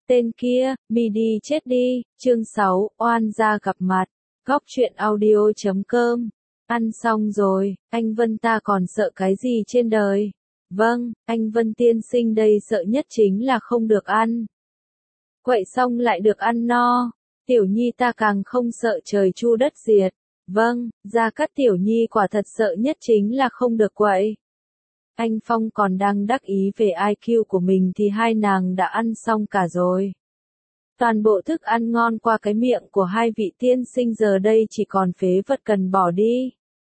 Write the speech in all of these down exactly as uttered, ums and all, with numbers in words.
Tên kia, mi đi chết đi, chương sáu, oan gia gặp mặt, góc truyện audio chấm com. Ăn xong rồi, anh Vân ta còn sợ cái gì trên đời? Vâng, anh Vân tiên sinh đây sợ nhất chính là không được ăn. Quậy xong lại được ăn no. Tiểu Nhi ta càng không sợ trời chu đất diệt. Vâng, Gia Cát Tiểu Nhi quả thật sợ nhất chính là không được quậy. Anh Phong còn đang đắc ý về i kiu của mình thì hai nàng đã ăn xong cả rồi. Toàn bộ thức ăn ngon qua cái miệng của hai vị tiên sinh giờ đây chỉ còn phế vật cần bỏ đi.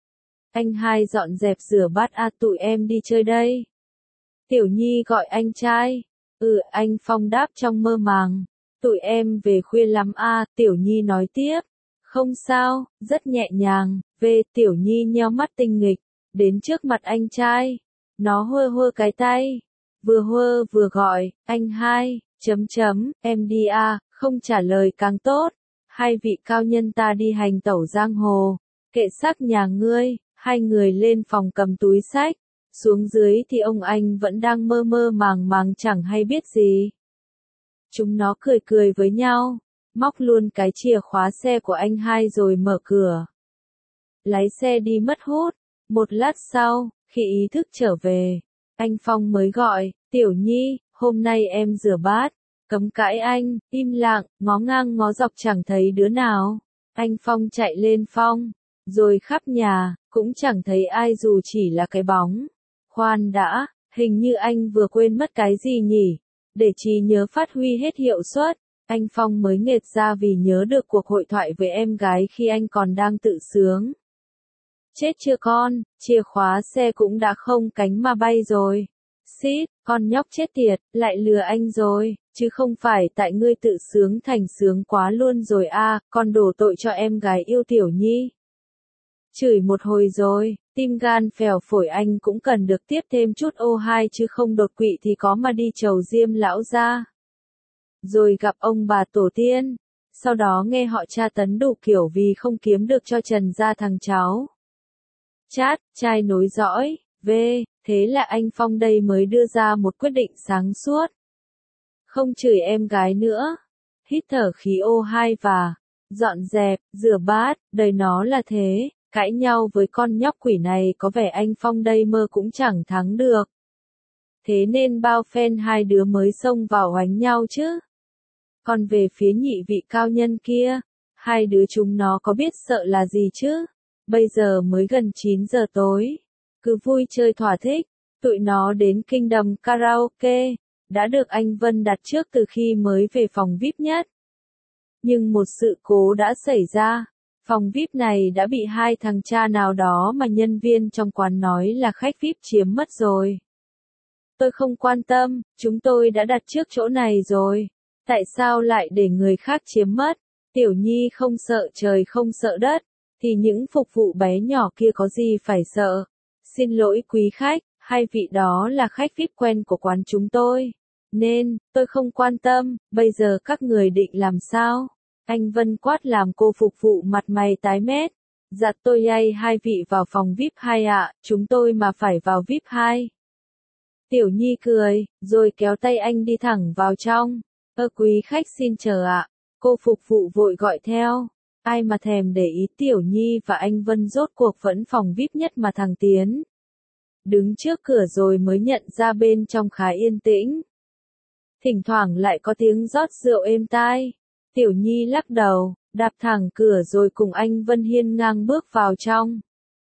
Anh hai dọn dẹp rửa bát a tụi em đi chơi đây. Tiểu Nhi gọi anh trai. Ừ, anh Phong đáp trong mơ màng. Tụi em về khuya lắm a, Tiểu Nhi nói tiếp. Không sao, rất nhẹ nhàng. Về, Tiểu Nhi nheo mắt tinh nghịch, đến trước mặt anh trai. Nó hơ hơ cái tay, vừa hơ vừa gọi, anh hai, chấm chấm, em đi a, không trả lời càng tốt. Hai vị cao nhân ta đi hành tẩu giang hồ, kệ xác nhà ngươi. Hai người lên phòng cầm túi sách, xuống dưới thì ông anh vẫn đang mơ mơ màng màng chẳng hay biết gì. Chúng nó cười cười với nhau, móc luôn cái chìa khóa xe của anh hai rồi mở cửa. Lái xe đi mất hút, một lát sau, khi ý thức trở về, anh Phong mới gọi, Tiểu Nhi, hôm nay em rửa bát, cấm cãi anh, im lặng, ngó ngang ngó dọc chẳng thấy đứa nào. Anh Phong chạy lên phòng, rồi khắp nhà, cũng chẳng thấy ai dù chỉ là cái bóng. Khoan đã, hình như anh vừa quên mất cái gì nhỉ? Để trí nhớ phát huy hết hiệu suất, anh Phong mới nghệt ra vì nhớ được cuộc hội thoại với em gái khi anh còn đang tự sướng. Chết chưa con, chìa khóa xe cũng đã không cánh mà bay rồi. Xít, con nhóc chết tiệt, lại lừa anh rồi, chứ không phải tại ngươi tự sướng thành sướng quá luôn rồi a, con đổ tội cho em gái yêu Tiểu Nhi. Chửi một hồi rồi, tim gan phèo phổi anh cũng cần được tiếp thêm chút ô hai chứ không đột quỵ thì có mà đi chầu Diêm lão gia. Rồi gặp ông bà tổ tiên, sau đó nghe họ tra tấn đủ kiểu vì không kiếm được cho Trần gia thằng cháu. Chát, trai nối dõi, về, thế là anh Phong đây mới đưa ra một quyết định sáng suốt. Không chửi em gái nữa, hít thở khí ô hai và dọn dẹp, rửa bát, đời nó là thế. Cãi nhau với con nhóc quỷ này có vẻ anh Phong đây mơ cũng chẳng thắng được. Thế nên bao phen hai đứa mới xông vào oánh nhau chứ. Còn về phía nhị vị cao nhân kia, hai đứa chúng nó có biết sợ là gì chứ. Bây giờ mới gần chín giờ tối. Cứ vui chơi thỏa thích, tụi nó đến kinh đầm karaoke, đã được anh Vân đặt trước từ khi mới về phòng vi ai pi nhất. Nhưng một sự cố đã xảy ra. Phòng vi ai pi này đã bị hai thằng cha nào đó mà nhân viên trong quán nói là khách vi ai pi chiếm mất rồi. Tôi không quan tâm, chúng tôi đã đặt trước chỗ này rồi. Tại sao lại để người khác chiếm mất? Tiểu Nhi không sợ trời không sợ đất, thì những phục vụ bé nhỏ kia có gì phải sợ. Xin lỗi quý khách, hai vị đó là khách vi ai pi quen của quán chúng tôi. Nên, tôi không quan tâm, bây giờ các người định làm sao? Anh Vân quát làm cô phục vụ mặt mày tái mét. Dạ tôi hay hai vị vào phòng vi ai pi hai ạ, chúng tôi mà phải vào vi ai pi hai. Tiểu Nhi cười, rồi kéo tay anh đi thẳng vào trong. Ơ quý khách xin chờ ạ. Cô phục vụ vội gọi theo. Ai mà thèm để ý Tiểu Nhi và anh Vân rốt cuộc vẫn phòng vi ai pi nhất mà thằng Tiến. Đứng trước cửa rồi mới nhận ra bên trong khá yên tĩnh. Thỉnh thoảng lại có tiếng rót rượu êm tai. Tiểu Nhi lắc đầu, đạp thẳng cửa rồi cùng anh Vân hiên ngang bước vào trong.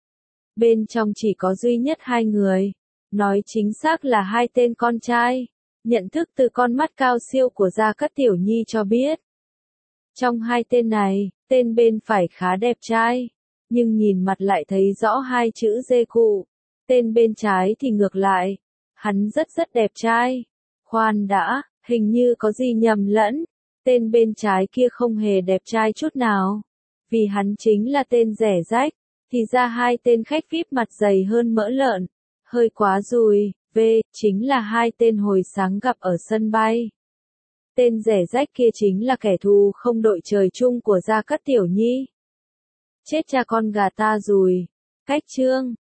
Bên trong chỉ có duy nhất hai người. Nói chính xác là hai tên con trai. Nhận thức từ con mắt cao siêu của Gia Cát Tiểu Nhi cho biết. Trong hai tên này, tên bên phải khá đẹp trai. Nhưng nhìn mặt lại thấy rõ hai chữ dê cụ. Tên bên trái thì ngược lại. Hắn rất rất đẹp trai. Khoan đã, hình như có gì nhầm lẫn. Tên bên trái kia không hề đẹp trai chút nào. Vì hắn chính là tên rẻ rách. Thì ra hai tên khách vi ai pi mặt dày hơn mỡ lợn. Hơi quá rồi, về, chính là hai tên hồi sáng gặp ở sân bay. Tên rẻ rách kia chính là kẻ thù không đội trời chung của Gia Cát Tiểu Nhi. Chết cha con gà ta rồi. Cách chương,